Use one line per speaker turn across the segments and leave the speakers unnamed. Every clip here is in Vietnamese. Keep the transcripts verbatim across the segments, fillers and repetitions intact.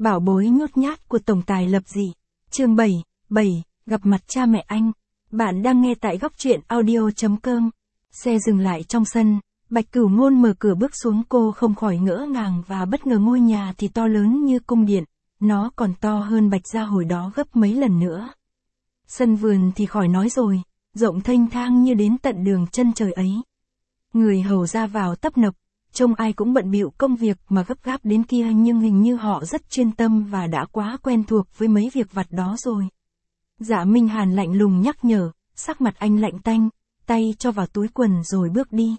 Bảo bối nhút nhát của tổng tài Lập Dị. Chương bảy, bảy, gặp mặt cha mẹ anh. Bạn đang nghe tại góc truyện audio chấm com. Xe dừng lại trong sân, Bạch Cửu Ngôn mở cửa bước xuống, cô không khỏi ngỡ ngàng và bất ngờ. Ngôi nhà thì to lớn như cung điện, nó còn to hơn Bạch gia hồi đó gấp mấy lần nữa. Sân vườn thì khỏi nói rồi, rộng thênh thang như đến tận đường chân trời ấy. Người hầu ra vào tấp nập, trông ai cũng bận bịu công việc mà gấp gáp đến kia, nhưng hình như họ rất chuyên tâm và đã quá quen thuộc với mấy việc vặt đó rồi. Dạ Minh Hàn lạnh lùng nhắc nhở, sắc mặt anh lạnh tanh, tay cho vào túi quần rồi bước đi.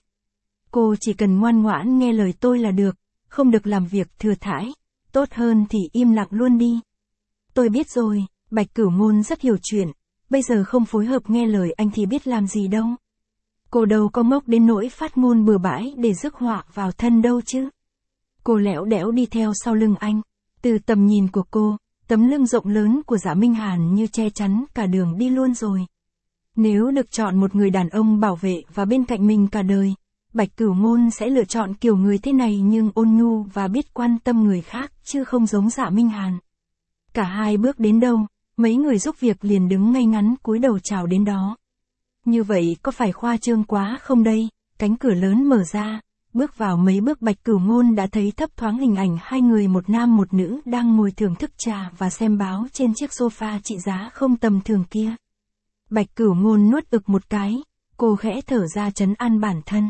Cô chỉ cần ngoan ngoãn nghe lời tôi là được, không được làm việc thừa thãi, tốt hơn thì im lặng luôn đi. Tôi biết rồi, Bạch Cửu Ngôn rất hiểu chuyện, bây giờ không phối hợp nghe lời anh thì biết làm gì đâu. Cô đâu có ngốc đến nỗi phát ngôn bừa bãi để rước họa vào thân đâu chứ. Cô lẽo đẽo đi theo sau lưng anh. Từ tầm nhìn của cô, tấm lưng rộng lớn của Dạ Minh Hàn như che chắn cả đường đi luôn rồi. Nếu được chọn một người đàn ông bảo vệ và bên cạnh mình cả đời, Bạch Cửu Ngôn sẽ lựa chọn kiểu người thế này, nhưng ôn nhu và biết quan tâm người khác, chứ không giống Dạ Minh Hàn. Cả hai bước đến đâu, mấy người giúp việc liền đứng ngay ngắn cúi đầu chào đến đó. Như vậy có phải khoa trương quá không đây? Cánh cửa lớn mở ra, bước vào mấy bước Bạch Cửu Ngôn đã thấy thấp thoáng hình ảnh hai người, một nam một nữ đang ngồi thưởng thức trà và xem báo trên chiếc sofa trị giá không tầm thường kia. Bạch Cửu Ngôn nuốt ực một cái, cô khẽ thở ra trấn an bản thân.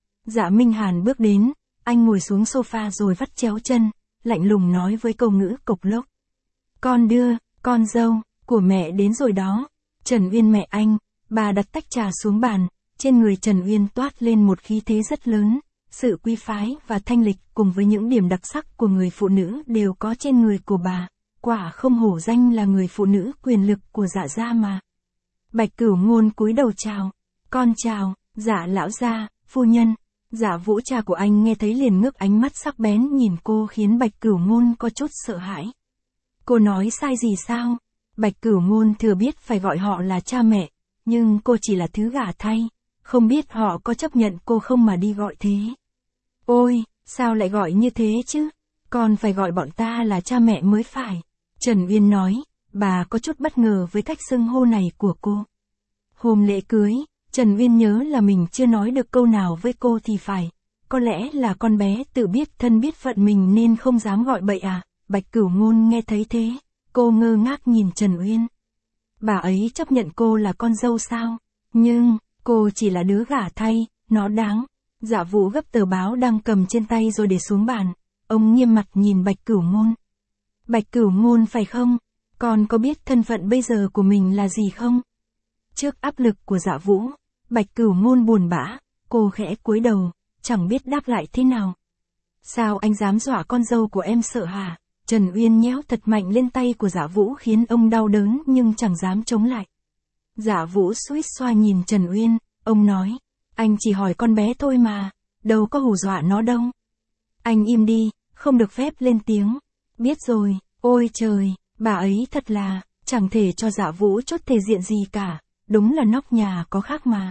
Dạ Minh Hàn bước đến, anh ngồi xuống sofa rồi vắt chéo chân, lạnh lùng nói với câu ngữ cộc lốc. Con đưa, con dâu, của mẹ đến rồi đó. Trần Uyên mẹ anh. Bà đặt tách trà xuống bàn, trên người Trần Uyên toát lên một khí thế rất lớn, sự quý phái và thanh lịch cùng với những điểm đặc sắc của người phụ nữ đều có trên người của bà, quả không hổ danh là người phụ nữ quyền lực của Dạ gia mà. Bạch Cửu Ngôn cúi đầu chào, con chào, Dạ lão gia, phu nhân. Dạ Vũ cha của anh nghe thấy liền ngước ánh mắt sắc bén nhìn cô, khiến Bạch Cửu Ngôn có chút sợ hãi. Cô nói sai gì sao? Bạch Cửu Ngôn thừa biết phải gọi họ là cha mẹ. Nhưng cô chỉ là thứ gả thay, không biết họ có chấp nhận cô không mà đi gọi thế. Ôi, sao lại gọi như thế chứ? Còn phải gọi bọn ta là cha mẹ mới phải. Trần Uyên nói, bà có chút bất ngờ với cách xưng hô này của cô. Hôm lễ cưới, Trần Uyên nhớ là mình chưa nói được câu nào với cô thì phải. Có lẽ là con bé tự biết thân biết phận mình nên không dám gọi bậy à? Bạch Cửu Ngôn nghe thấy thế, cô ngơ ngác nhìn Trần Uyên. Bà ấy chấp nhận cô là con dâu sao? Nhưng, cô chỉ là đứa gả thay, nó đáng. Dạ Vũ gấp tờ báo đang cầm trên tay rồi để xuống bàn. Ông nghiêm mặt nhìn Bạch Cửu Ngôn. Bạch Cửu Ngôn phải không? Con có biết thân phận bây giờ của mình là gì không? Trước áp lực của Dạ Vũ, Bạch Cửu Ngôn buồn bã, cô khẽ cúi đầu, chẳng biết đáp lại thế nào. Sao anh dám dọa con dâu của em sợ hả? Trần Uyên nhéo thật mạnh lên tay của Dạ Vũ khiến ông đau đớn nhưng chẳng dám chống lại. Dạ Vũ suýt xoa nhìn Trần Uyên, ông nói, anh chỉ hỏi con bé thôi mà, đâu có hù dọa nó đâu. Anh im đi, không được phép lên tiếng. Biết rồi, ôi trời, bà ấy thật là, chẳng thể cho Dạ Vũ chút thể diện gì cả, đúng là nóc nhà có khác mà.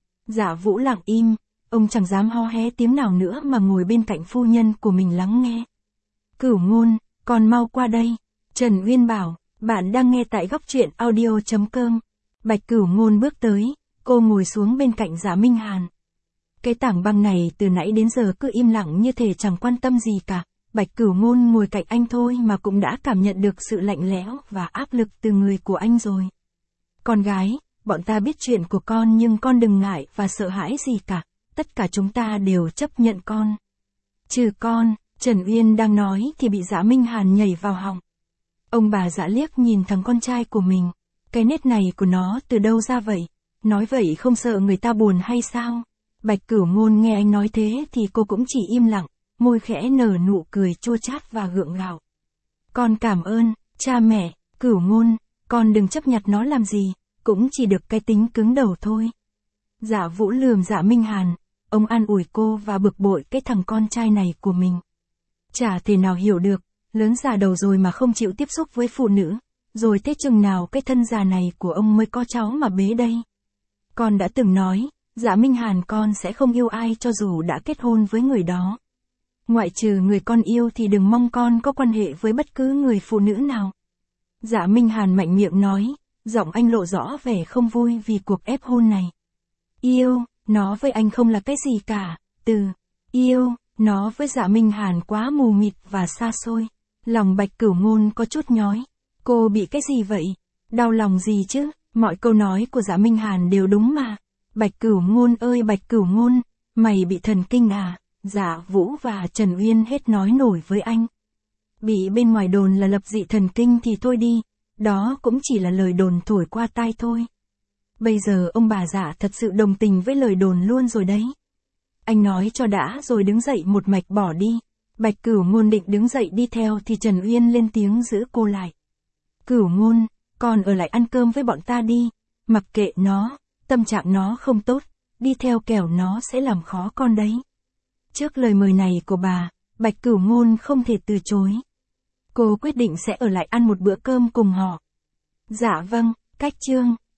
Dạ Vũ lặng im, ông chẳng dám ho hé tiếng nào nữa mà ngồi bên cạnh phu nhân của mình lắng nghe. Cửu Ngôn, con mau qua đây. Trần Uyên bảo, bạn đang nghe tại góc truyện audio chấm com. Bạch Cửu Ngôn bước tới, cô ngồi xuống bên cạnh Dạ Minh Hàn. Cái tảng băng này từ nãy đến giờ cứ im lặng như thể chẳng quan tâm gì cả. Bạch Cửu Ngôn ngồi cạnh anh thôi mà cũng đã cảm nhận được sự lạnh lẽo và áp lực từ người của anh rồi. Con gái, bọn ta biết chuyện của con nhưng con đừng ngại và sợ hãi gì cả. Tất cả chúng ta đều chấp nhận con. Trừ con. Trần Uyên đang nói thì bị Dạ Minh Hàn nhảy vào họng. Ông bà Dạ liếc nhìn thằng con trai của mình. Cái nết này của nó từ đâu ra vậy? Nói vậy không sợ người ta buồn hay sao? Bạch Cửu Ngôn nghe anh nói thế thì cô cũng chỉ im lặng, môi khẽ nở nụ cười chua chát và gượng gạo. Con cảm ơn, cha mẹ. Cửu Ngôn, con đừng chấp nhặt nó làm gì, cũng chỉ được cái tính cứng đầu thôi. Dạ Vũ lườm Dạ Minh Hàn, ông an ủi cô và bực bội cái thằng con trai này của mình. Chả thể nào hiểu được, lớn già đầu rồi mà không chịu tiếp xúc với phụ nữ, rồi thế chừng nào cái thân già này của ông mới có cháu mà bế đây. Con đã từng nói, Dạ Minh Hàn con sẽ không yêu ai cho dù đã kết hôn với người đó. ngoại trừ người con yêu thì đừng mong con có quan hệ với bất cứ người phụ nữ nào. Dạ Minh Hàn mạnh miệng nói, giọng anh lộ rõ vẻ không vui vì cuộc ép hôn này. Yêu, nó với anh không là cái gì cả, từ yêu, nó với Dạ Minh Hàn quá mù mịt và xa xôi. Lòng Bạch Cửu Ngôn có chút nhói. Cô bị cái gì vậy? Đau lòng gì chứ? Mọi câu nói của Dạ Minh Hàn đều đúng mà. Bạch Cửu Ngôn ơi Bạch Cửu Ngôn, mày bị thần kinh à? Dạ Vũ và Trần Uyên hết nói nổi với anh. Bị bên ngoài đồn là lập dị thần kinh thì thôi đi, đó cũng chỉ là lời đồn thổi qua tai thôi. Bây giờ ông bà Dạ thật sự đồng tình với lời đồn luôn rồi đấy. Anh nói cho đã rồi đứng dậy một mạch bỏ đi. Bạch Cửu Ngôn định đứng dậy đi theo thì Trần Uyên lên tiếng giữ cô lại. Cửu Ngôn, con ở lại ăn cơm với bọn ta đi, mặc kệ nó, tâm trạng nó không tốt, đi theo kẻo nó sẽ làm khó con đấy. Trước lời mời này của bà, Bạch Cửu Ngôn không thể từ chối. Cô quyết định sẽ ở lại ăn một bữa cơm cùng họ. Dạ vâng, cách chương.